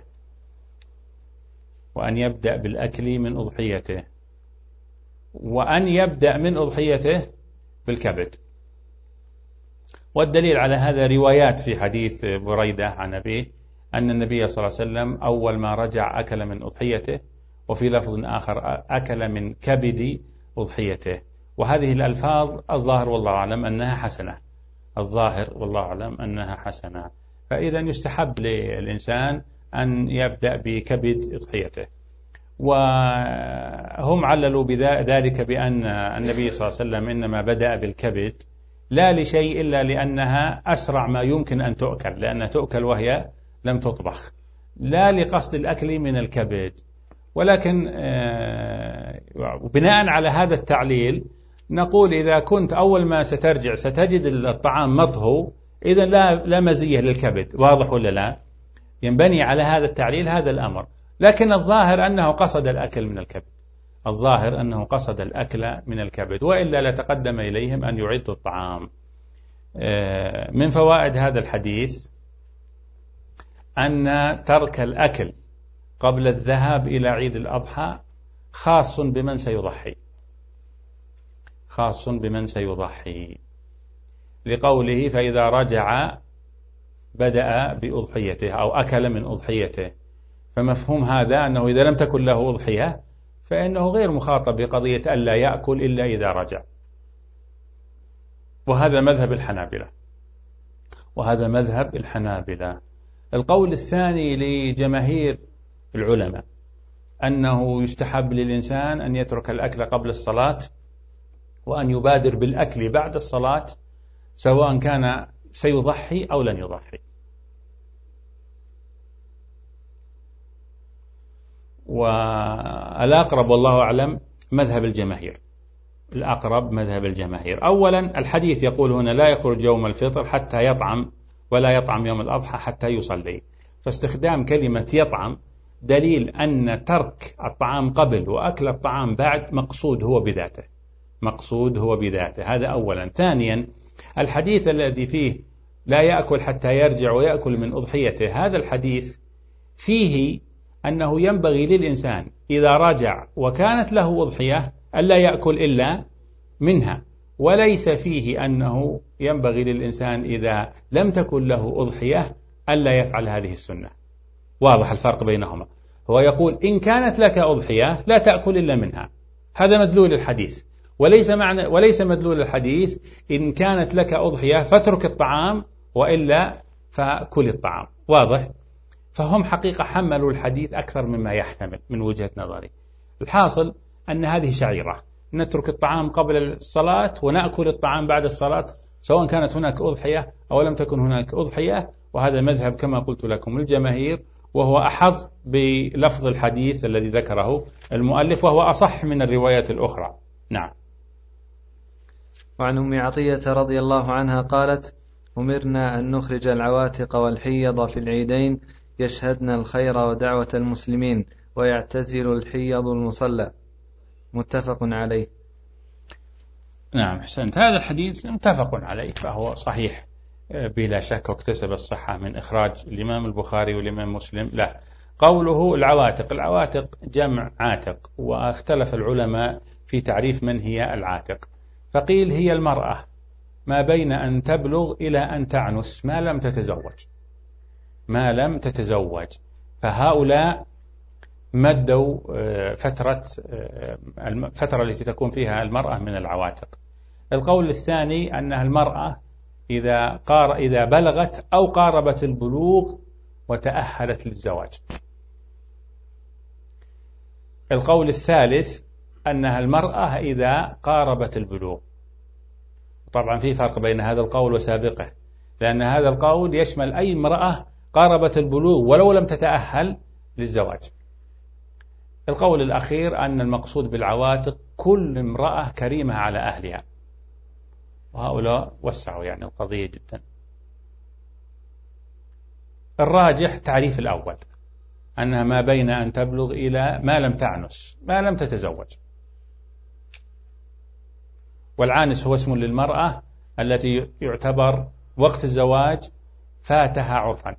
وأن يبدأ بالأكل من أضحيته وأن يبدأ من أضحيته بالكبد. والدليل على هذا روايات في حديث بريدة عن أبيه أن النبي صلى الله عليه وسلم أول ما رجع أكل من أضحيته، وفي لفظ آخر أكل من كبد أضحيته. وهذه الألفاظ الظاهر والله أعلم أنها حسنة الظاهر والله أعلم أنها حسنة فإذا يستحب للإنسان أن يبدأ بكبد أضحيته. وهم عللوا بذلك بأن النبي صلى الله عليه وسلم إنما بدأ بالكبد لا لشيء إلا لأنها أسرع ما يمكن أن تؤكل، لأنها تؤكل وهي لم تطبخ، لا لقصد الأكل من الكبد. ولكن بناء على هذا التعليل نقول إذا كنت أول ما سترجع ستجد الطعام مطهو، إذن لا لا مزية للكبد. واضح ولا لا؟ ينبني على هذا التعليل هذا الأمر. لكن الظاهر أنه قصد الأكل من الكبد الظاهر أنه قصد الأكل من الكبد، وإلا لتقدم إليهم أن يعدوا الطعام. من فوائد هذا الحديث أن ترك الأكل قبل الذهاب إلى عيد الأضحى خاص بمن سيضحي خاص بمن سيضحي لقوله فإذا رجع بدأ بأضحيته أو أكل من أضحيته. فمفهوم هذا أنه إذا لم تكن له أضحية فإنه غير مخاطب بقضية ألا يأكل إلا إذا رجع. وهذا مذهب الحنابلة وهذا مذهب الحنابلة. القول الثاني لجماهير العلماء أنه يستحب للإنسان أن يترك الأكل قبل الصلاة وأن يبادر بالأكل بعد الصلاة، سواء كان سيضحي أو لن يضحي. والأقرب والله أعلم مذهب الجماهير الأقرب مذهب الجماهير. أولا الحديث يقول هنا لا يخرج يوم الفطر حتى يطعم، ولا يطعم يوم الأضحى حتى يصلي. فاستخدام كلمة يطعم دليل أن ترك الطعام قبل وأكل الطعام بعد مقصود هو بذاته مقصود هو بذاته هذا أولا. ثانيا الحديث الذي فيه لا يأكل حتى يرجع ويأكل من أضحيته، هذا الحديث فيه أنه ينبغي للإنسان إذا رجع وكانت له أضحية ألا يأكل إلا منها، وليس فيه أنه ينبغي للإنسان إذا لم تكن له أضحية ألا يفعل هذه السنة. واضح الفرق بينهما. هو يقول إن كانت لك أضحية لا تأكل إلا منها، هذا مدلول الحديث، وليس معنى وليس مدلول الحديث إن كانت لك أضحية فاترك الطعام وإلا فكل الطعام. واضح. فهم حقيقة حملوا الحديث أكثر مما يحتمل من وجهة نظري. الحاصل أن هذه شعيرة، نترك الطعام قبل الصلاة ونأكل الطعام بعد الصلاة، سواء كانت هناك أضحية أو لم تكن هناك أضحية، وهذا مذهب كما قلت لكم الجماهير، وهو أحظ بلفظ الحديث الذي ذكره المؤلف، وهو أصح من الروايات الأخرى. نعم. وعن أم عطية رضي الله عنها قالت: أمرنا أن نخرج العواتق والحيض في العيدين يشهدن الخير ودعوة المسلمين ويعتزل الحيض المصلى. متفق عليه. نعم أحسنت. هذا الحديث متفق عليه، فهو صحيح بلا شك، واكتسب الصحة من إخراج الإمام البخاري والإمام مسلم له. قوله العواتق، العواتق جمع عاتق، واختلف العلماء في تعريف من هي العاتق، فقيل هي المرأة ما بين أن تبلغ إلى أن تعنس ما لم تتزوج ما لم تتزوج فهؤلاء مدوا فترة الفترة التي تكون فيها المرأة من العواتق. القول الثاني أنها المرأة إذا قار إذا بلغت أو قاربت البلوغ وتأهلت للزواج. القول الثالث أنها المرأة إذا قاربت البلوغ. طبعا في فرق بين هذا القول وسابقه، لأن هذا القول يشمل أي امرأة قاربت البلوغ ولو لم تتأهل للزواج. القول الأخير أن المقصود بالعواتق كل امرأة كريمة على أهلها، وهؤلاء وسعوا يعني القضية جدا. الراجح تعريف الأول، أنها ما بين أن تبلغ إلى ما لم تعنس ما لم تتزوج. والعانس هو اسم للمرأة التي يعتبر وقت الزواج فاتها عرفا،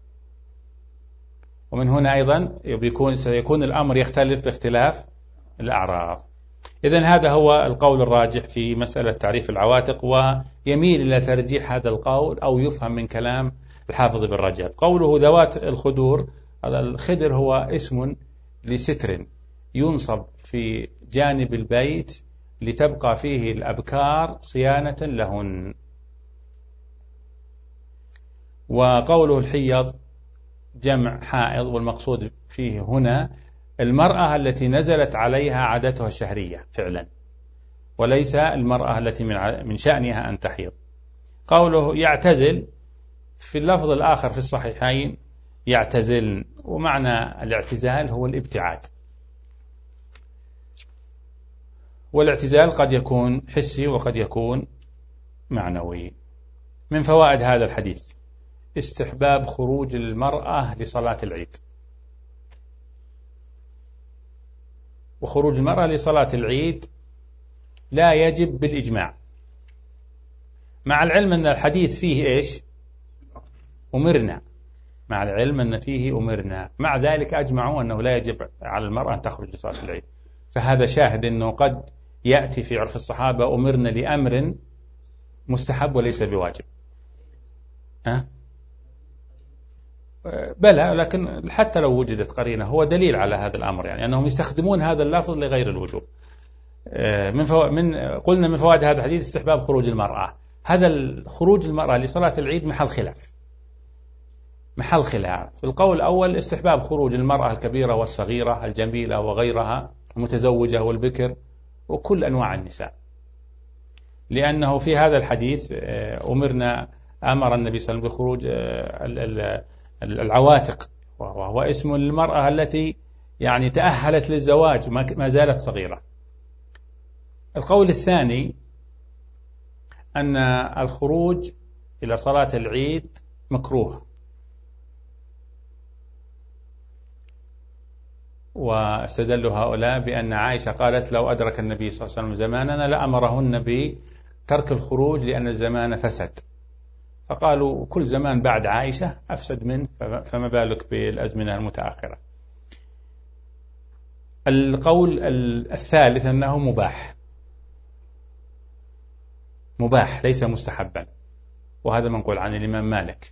ومن هنا أيضا يكون سيكون الأمر يختلف باختلاف الأعراف. إذن هذا هو القول الراجح في مسألة تعريف العواتق، ويميل إلى ترجيح هذا القول أو يفهم من كلام الحافظ بن رجب. قوله ذوات الخدور، الخدر هو اسم لستر ينصب في جانب البيت لتبقى فيه الأبكار صيانة لهن. وقوله الحيض جمع حائض، والمقصود فيه هنا المرأة التي نزلت عليها عادتها الشهرية فعلا، وليس المرأة التي من شأنها أن تحيض. قوله يعتزل، في اللفظ الآخر في الصحيحين يعتزل، ومعنى الاعتزال هو الابتعاد، والاعتزال قد يكون حسي وقد يكون معنوي. من فوائد هذا الحديث استحباب خروج المرأة لصلاة العيد، وخروج المرأة لصلاة العيد لا يجب بالإجماع، مع العلم أن الحديث فيه إيش؟ أمرنا، مع العلم أن فيه أمرنا، مع ذلك أجمعوا أنه لا يجب على المرأة أن تخرج لصلاة العيد. فهذا شاهد أنه قد يأتي في عرف الصحابة أمرنا لأمر مستحب وليس بواجب. أه؟ بلى، لكن حتى لو وجدت قرينة هو دليل على هذا الأمر، يعني أنهم يستخدمون هذا اللفظ لغير الوجوب. من, فو... من قلنا من فوائد هذا الحديث استحباب خروج المرأة. هذا خروج المرأة لصلاة العيد محل خلاف محل خلاف. في القول الأول استحباب خروج المرأة الكبيرة والصغيرة، الجميلة وغيرها، المتزوجة والبكر، وكل أنواع النساء، لأنه في هذا الحديث أمرنا أمر النبي صلى الله عليه وسلم بخروج العواتق، وهو اسم للمرأة التي يعني تأهلت للزواج ما زالت صغيرة. القول الثاني أن الخروج إلى صلاة العيد مكروه، واستدل هؤلاء بأن عائشة قالت لو أدرك النبي صلى الله عليه وسلم زماننا لأمرهن بترك الخروج لأن الزمان فسد، فقالوا كل زمان بعد عائشة أفسد منه، فما بالك بالأزمنة المتأخرة. القول الثالث أنه مباح مباح ليس مستحبا، وهذا منقول عن الإمام مالك.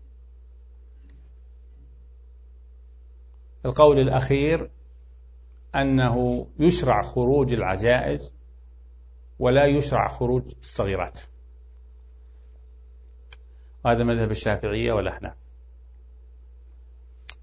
القول الأخير أنه يشرع خروج العجائز ولا يشرع خروج الصغيرات، هذا مذهب الشافعية والأحناف.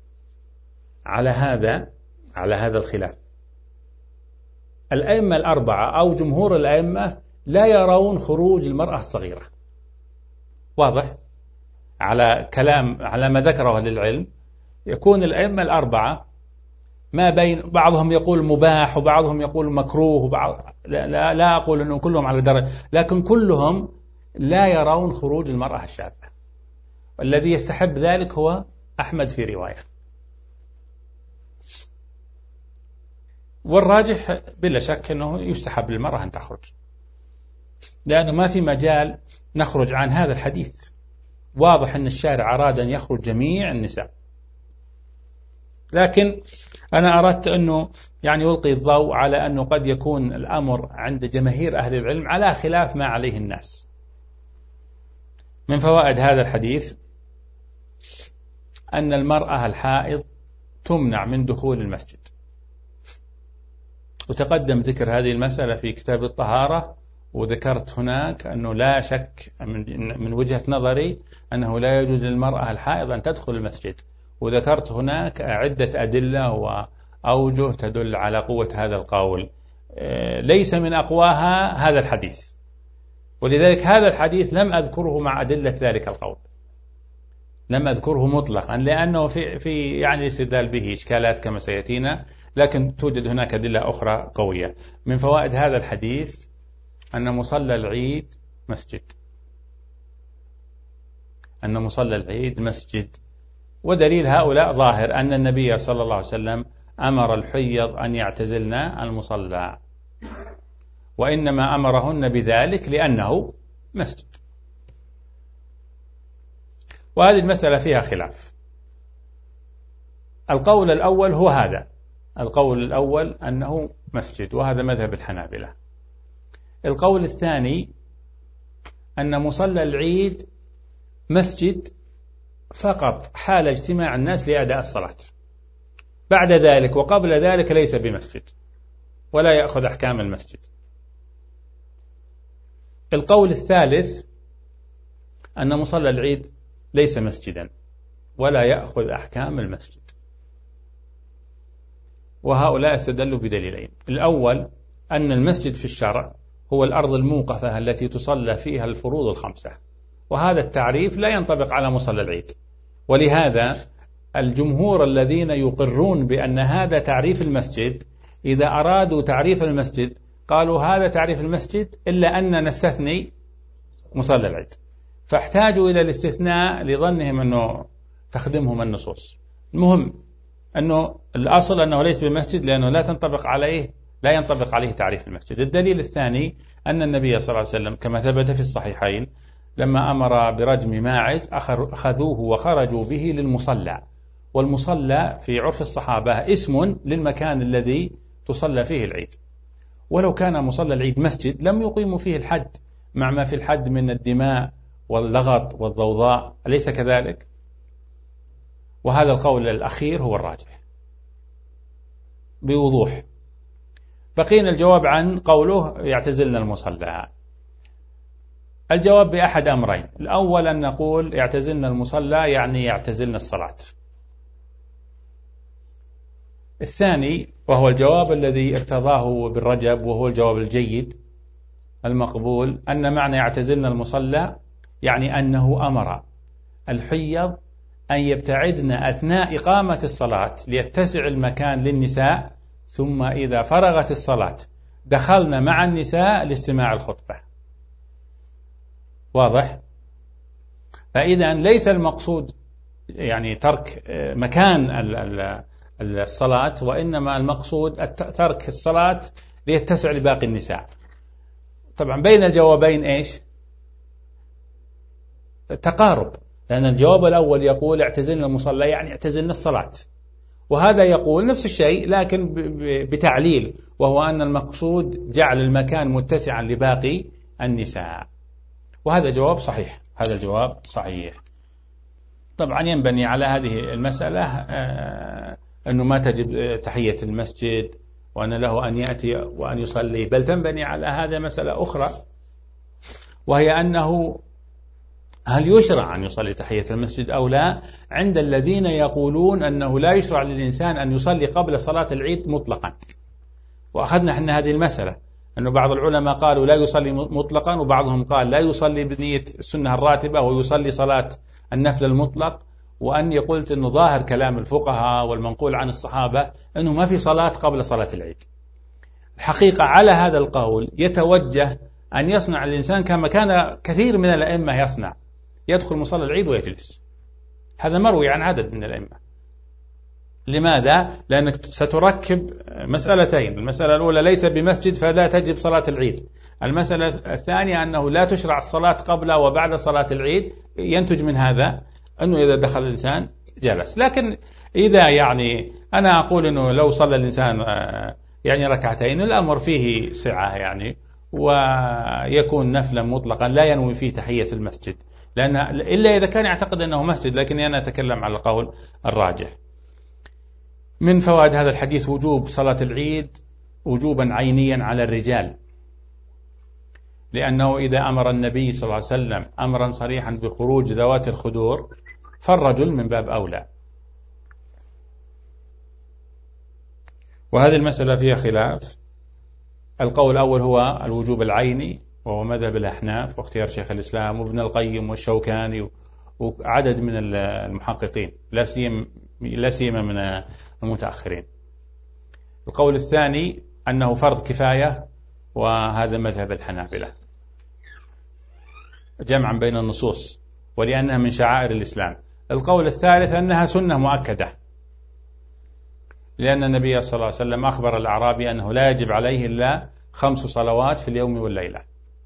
على هذا على هذا الخلاف. الأئمة الأربعة أو جمهور الأئمة لا يرون خروج المرأة الصغيرة. واضح؟ على كلام على ما ذكره للعلم يكون الأئمة الأربعة ما بين بعضهم يقول مباح وبعضهم يقول مكروه وبعض لا, لا, لا أقول أنهم كلهم على درجة، لكن كلهم لا يرون خروج المرأة الشاذة. والذي يستحب ذلك هو أحمد في رواية. والراجح بلا شك أنه يستحب للمرأة أن تخرج، لأنه ما في مجال نخرج عن هذا الحديث. واضح أن الشارع أراد أن يخرج جميع النساء، لكن أنا أردت أنه يعني يلقي الضوء على أنه قد يكون الأمر عند جماهير أهل العلم على خلاف ما عليه الناس. من فوائد هذا الحديث أن المرأة الحائض تمنع من دخول المسجد، وتقدم ذكر هذه المسألة في كتاب الطهارة، وذكرت هناك أنه لا شك من وجهة نظري أنه لا يجوز للمرأة الحائض أن تدخل المسجد، وذكرت هناك عدة أدلة وأوجه تدل على قوة هذا القول. ليس من أقواها هذا الحديث، ولذلك هذا الحديث لم أذكره مع أدلة ذلك القول، لم أذكره مطلقا، لأنه في في يعني الاستدلال به إشكالات كما سيأتينا، لكن توجد هناك أدلة أخرى قوية. من فوائد هذا الحديث أن مصلى العيد مسجد، أن مصلى العيد مسجد، ودليل هؤلاء ظاهر أن النبي صلى الله عليه وسلم أمر الحيض أن يعتزلن المصلى، وإنما أمرهن بذلك لأنه مسجد. وهذه المسألة فيها خلاف. القول الأول هو هذا، القول الأول أنه مسجد، وهذا مذهب الحنابلة. القول الثاني أن مصلى العيد مسجد فقط حال اجتماع الناس لأداء الصلاة، بعد ذلك وقبل ذلك ليس بمسجد ولا يأخذ أحكام المسجد. القول الثالث أن مصلى العيد ليس مسجدا ولا يأخذ أحكام المسجد، وهؤلاء استدلوا بدليلين. الأول أن المسجد في الشرع هو الأرض الموقفة التي تصلى فيها الفروض الخمسة، وهذا التعريف لا ينطبق على مصلى العيد، ولهذا الجمهور الذين يقرون بأن هذا تعريف المسجد إذا أرادوا تعريف المسجد قالوا هذا تعريف المسجد إلا أن نستثني مصلى العيد، فاحتاجوا إلى الاستثناء لظنهم أنه تخدمهم النصوص. المهم أنه الأصل أنه ليس بمسجد لأنه لا تنطبق عليه لا ينطبق عليه تعريف المسجد. الدليل الثاني أن النبي صلى الله عليه وسلم كما ثبت في الصحيحين لما أمر برجم ماعز أخذوه وخرجوا به للمصلى، والمصلى في عرف الصحابة اسم للمكان الذي تصلى فيه العيد، ولو كان مصلى العيد مسجد لم يقيموا فيه الحد مع ما في الحد من الدماء واللغط والضوضاء، أليس كذلك؟ وهذا القول الأخير هو الراجح بوضوح. بقينا الجواب عن قوله يعتزلن المصلى. الجواب بأحد أمرين، الأول أن نقول يعتزلن المصلى يعني يعتزلن الصلاة. الثاني وهو الجواب الذي ارتضاه بالرجب وهو الجواب الجيد المقبول، أن معنى يعتزلن المصلى يعني أنه أمر الحيض أن يبتعدن أثناء إقامة الصلاة ليتسع المكان للنساء، ثم إذا فرغت الصلاة دخلنا مع النساء لاستماع الخطبة. واضح؟ فإذا ليس المقصود يعني ترك مكان الصلاة، وإنما المقصود ترك الصلاة ليتسع لباقي النساء. طبعا بين الجوابين إيش؟ تقارب، لأن الجواب الأول يقول اعتزلنا المصلى يعني اعتزلنا الصلاة، وهذا يقول نفس الشيء لكن بتعليل، وهو أن المقصود جعل المكان متسعا لباقي النساء، وهذا جواب صحيح، هذا الجواب صحيح. طبعا ينبني على هذه المسألة أنه ما تجب تحية المسجد وأن له أن يأتي وأن يصلي، بل تنبني على هذا مسألة أخرى، وهي أنه هل يشرع أن يصلي تحية المسجد أو لا؟ عند الذين يقولون أنه لا يشرع للإنسان أن يصلي قبل صلاة العيد مطلقا. وأخذنا احنا هذه المسألة، أنه بعض العلماء قالوا لا يصلي مطلقا، وبعضهم قال لا يصلي بنية السنة الراتبة ويصلي صلاة النفل المطلق. وأني قلت أنه ظاهر كلام الفقهاء والمنقول عن الصحابة أنه ما في صلاة قبل صلاة العيد. الحقيقة على هذا القول يتوجه أن يصنع الإنسان كما كان كثير من الأئمة يصنع، يدخل مصلى العيد ويجلس. هذا مروي عن عدد من الأئمة. لماذا؟ لأنك ستركب مسألتين، المسألة الأولى ليس بمسجد فلا تجب صلاة العيد، المسألة الثانية أنه لا تشرع الصلاة قبل وبعد صلاة العيد، ينتج من هذا أنه إذا دخل الإنسان جلس. لكن إذا يعني أنا أقول أنه لو صلى الإنسان يعني ركعتين الأمر فيه سعة يعني، ويكون نفلا مطلقا لا ينوي فيه تحية المسجد، لأن إلا إذا كان يعتقد أنه مسجد، لكني أنا أتكلم على القول الراجح. من فوائد هذا الحديث وجوب صلاة العيد وجوبا عينيا على الرجال، لأنه إذا أمر النبي صلى الله عليه وسلم أمرا صريحا بخروج ذوات الخدور فالرجل من باب أولى. وهذه المسألة فيها خلاف. القول الأول هو الوجوب العيني، وهو مذهب الأحناف واختيار شيخ الإسلام وابن القيم والشوكاني وعدد من المحققين، لا سيما لا سيما من المتأخرين. القول الثاني أنه فرض كفاية، وهذا مذهب الحنابلة جمعا بين النصوص ولأنها من شعائر الإسلام. القول الثالث أنها سنة مؤكدة، لأن النبي صلى الله عليه وسلم أخبر الأعرابي أنه لا يجب عليه إلا خمس صلوات في اليوم والليلة.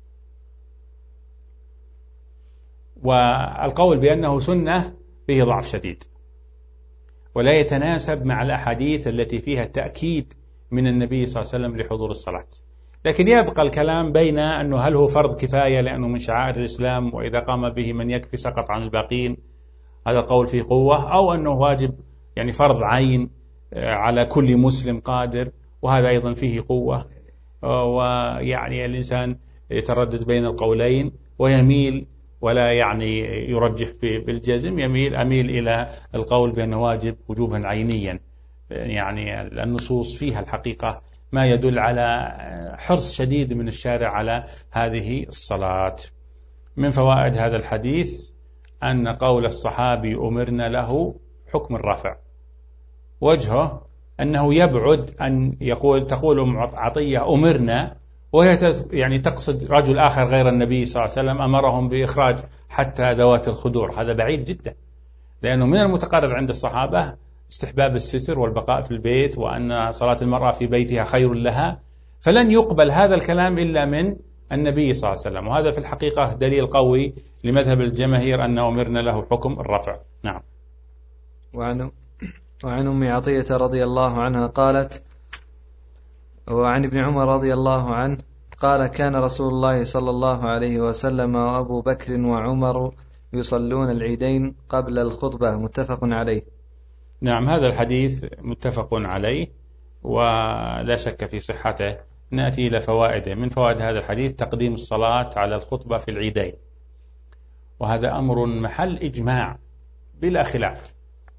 والقول بأنه سنة فيه ضعف شديد، ولا يتناسب مع الأحاديث التي فيها التأكيد من النبي صلى الله عليه وسلم لحضور الصلاة. لكن يبقى الكلام بين أنه هل هو فرض كفاية لأنه من شعائر الإسلام وإذا قام به من يكفي سقط عن الباقين، هذا قول فيه قوة، أو أنه واجب يعني فرض عين على كل مسلم قادر، وهذا أيضا فيه قوة. ويعني الإنسان يتردد بين القولين ويميل ولا يعني يرجح بالجزم، يميل أميل إلى القول بأنه واجب وجوبا عينيا. يعني النصوص فيها الحقيقة ما يدل على حرص شديد من الشارع على هذه الصلاة. من فوائد هذا الحديث أن قول الصحابي أمرنا له حكم الرفع، وجهه أنه يبعد أن يقول تقول أم عطية أمرنا وهي يعني تقصد رجل آخر غير النبي صلى الله عليه وسلم أمرهم بإخراج حتى ذوات الخدور. هذا بعيد جدا، لأنه من المتقرر عند الصحابة استحباب الستر والبقاء في البيت، وأن صلاة المرأة في بيتها خير لها، فلن يقبل هذا الكلام إلا من النبي صلى الله عليه وسلم. وهذا في الحقيقة دليل قوي لمذهب الجماهير أن أمرنا له حكم الرفع. نعم. وعن وعن أم عطية رضي الله عنها قالت: وعن ابن عمر رضي الله عنه قال: كان رسول الله صلى الله عليه وسلم وأبو بكر وعمر يصلون العيدين قبل الخطبة. متفق عليه. نعم، هذا الحديث متفق عليه ولا شك في صحته. نأتي إلى فوائده. من فوائد هذا الحديث تقديم الصلاة على الخطبة في العيدين، وهذا أمر محل إجماع بلا خلاف،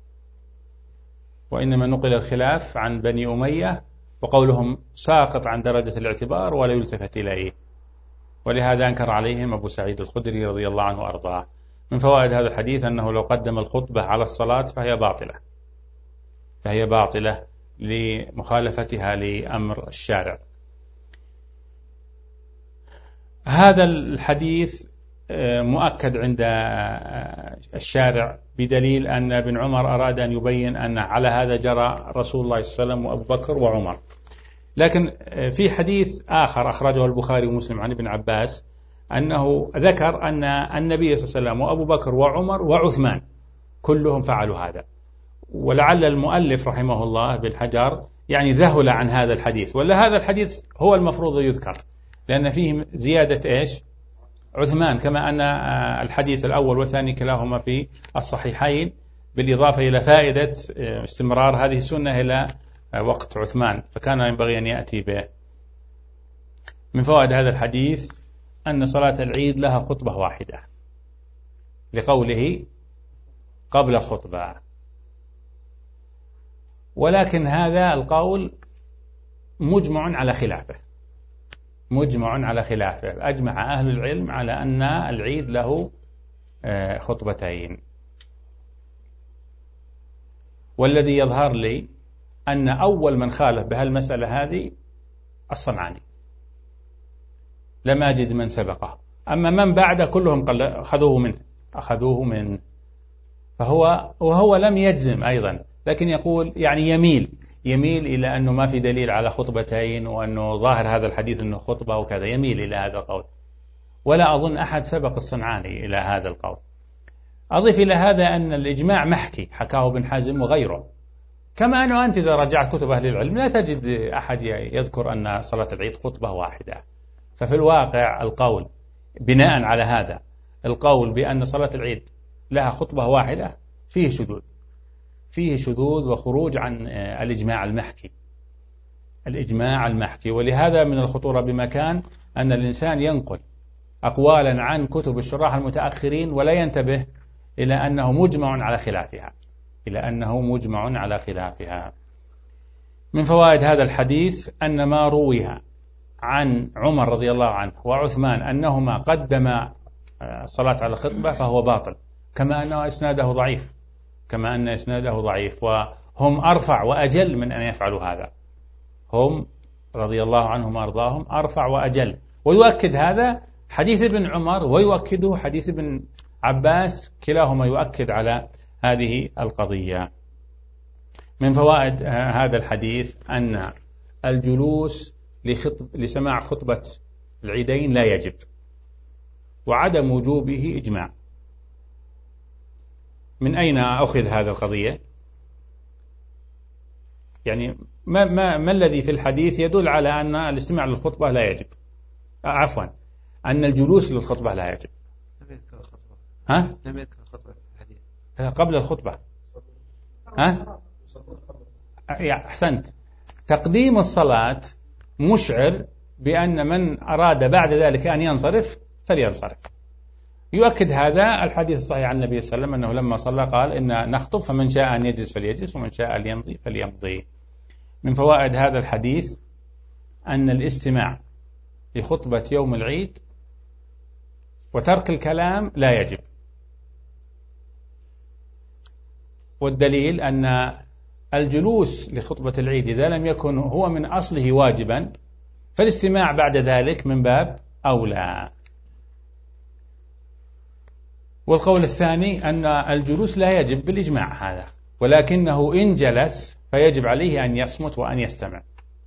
وإنما نقل الخلاف عن بني أمية وقولهم ساقط عن درجة الاعتبار ولا يلتفت إليه، ولهذا أنكر عليهم أبو سعيد الخدري رضي الله عنه وأرضاه. من فوائد هذا الحديث أنه لو قدم الخطبة على الصلاة فهي باطلة فهي باطلة لمخالفتها لأمر الشارع. هذا الحديث مؤكد عند الشارع بدليل أن ابن عمر أراد أن يبين أن على هذا جرى رسول الله صلى الله عليه وسلم وأبو بكر وعمر. لكن في حديث آخر أخرجه البخاري ومسلم عن ابن عباس أنه ذكر أن النبي صلى الله عليه وسلم وأبو بكر وعمر وعثمان كلهم فعلوا هذا. ولعل المؤلف رحمه الله بالحجر يعني ذهل عن هذا الحديث، ولا هذا الحديث هو المفروض يذكر، لأن فيه زيادة إيش؟ عثمان، كما أن الحديث الأول والثاني كلاهما في الصحيحين، بالإضافة إلى فائدة استمرار هذه السنة إلى وقت عثمان، فكان ينبغي أن يأتي به. من فوائد هذا الحديث أن صلاة العيد لها خطبة واحدة، لقوله قبل الخطبة. ولكن هذا القول مجمع على خلافه، مجمع على خلافه. أجمع أهل العلم على أن العيد له خطبتين. والذي يظهر لي أن أول من خالف بهالمسألة هذه الصنعاني، لم أجد من سبقه. أما من بعد كلهم أخذوه منه أخذوه منه فهو وهو لم يجزم أيضا، لكن يقول يعني يميل يميل إلى أنه ما في دليل على خطبتين، وأنه ظاهر هذا الحديث أنه خطبة وكذا، يميل إلى هذا القول. ولا أظن أحد سبق الصنعاني إلى هذا القول. أضيف إلى هذا أن الإجماع محكي، حكاه ابن حزم وغيره. كما أنه أنت إذا رجعت كتب أهل العلم لا تجد أحد يذكر أن صلاة العيد خطبة واحدة. ففي الواقع القول بناء على هذا القول بأن صلاة العيد لها خطبة واحدة فيه شذوذ، فيه شذوذ وخروج عن الإجماع المحكي الإجماع المحكي. ولهذا من الخطورة بمكان أن الإنسان ينقل أقوالا عن كتب الشراح المتأخرين ولا ينتبه إلى أنه مجمع على خلافها إلى أنه مجمع على خلافها. من فوائد هذا الحديث أن ما رويها عن عمر رضي الله عنه وعثمان أنهما قدما الصلاة على الخطبة فهو باطل، كما أن إسناده ضعيف كما أن إسناده ضعيف وهم أرفع وأجل من أن يفعلوا هذا. هم رضي الله عنهم وأرضاهم أرفع وأجل. ويؤكد هذا حديث ابن عمر ويؤكده حديث ابن عباس، كلاهما يؤكد على هذه القضية. من فوائد هذا الحديث أن الجلوس لخطب لسماع خطبة العيدين لا يجب، وعدم وجوبه إجماع. من أين أخذ هذا القضية؟ يعني ما, ما, ما الذي في الحديث يدل على أن الاستماع للخطبة لا يجب؟ عفوا أن الجلوس للخطبة لا يجب. لم يذكر الخطبة. ها؟ لم يذكر الخطبة في الحديث. قبل الخطبة. ها؟ يا أحسنت. تقديم الصلاة مشعر بأن من أراد بعد ذلك أن ينصرف فلينصرف. يؤكد هذا الحديث الصحيح عن النبي صلى الله عليه وسلم أنه لما صلى قال إن نخطب فمن شاء أن يجلس فليجلس ومن شاء أن يمضي فليمضي. من فوائد هذا الحديث أن الاستماع لخطبة يوم العيد وترك الكلام لا يجب، والدليل أن الجلوس لخطبة العيد إذا لم يكن هو من أصله واجبا فالاستماع بعد ذلك من باب أولى. والقول الثاني أن الجلوس لا يجب بالإجماع هذا، ولكنه إن جلس فيجب عليه أن يصمت وأن يستمع.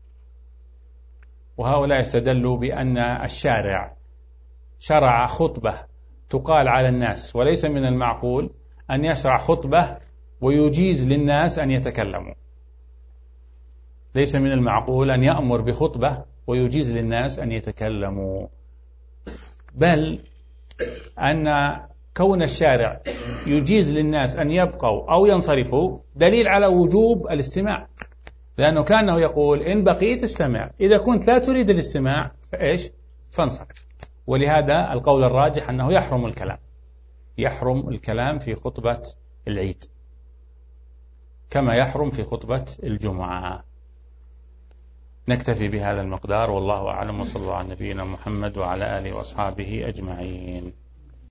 وهؤلاء استدلوا بأن الشارع شرع خطبة تقال على الناس، وليس من المعقول أن يشرع خطبة ويجيز للناس أن يتكلموا. ليس من المعقول أن يأمر بخطبة ويجيز للناس أن يتكلموا، بل أن كون الشارع يجيز للناس أن يبقوا أو ينصرفوا دليل على وجوب الاستماع، لأنه كانه يقول إن بقيت استمع، إذا كنت لا تريد الاستماع فإيش؟ فانصرف. ولهذا القول الراجح أنه يحرم الكلام يحرم الكلام في خطبة العيد كما يحرم في خطبة الجمعة. نكتفي بهذا المقدار، والله أعلم، وصلى الله على نبينا محمد وعلى آله وأصحابه أجمعين.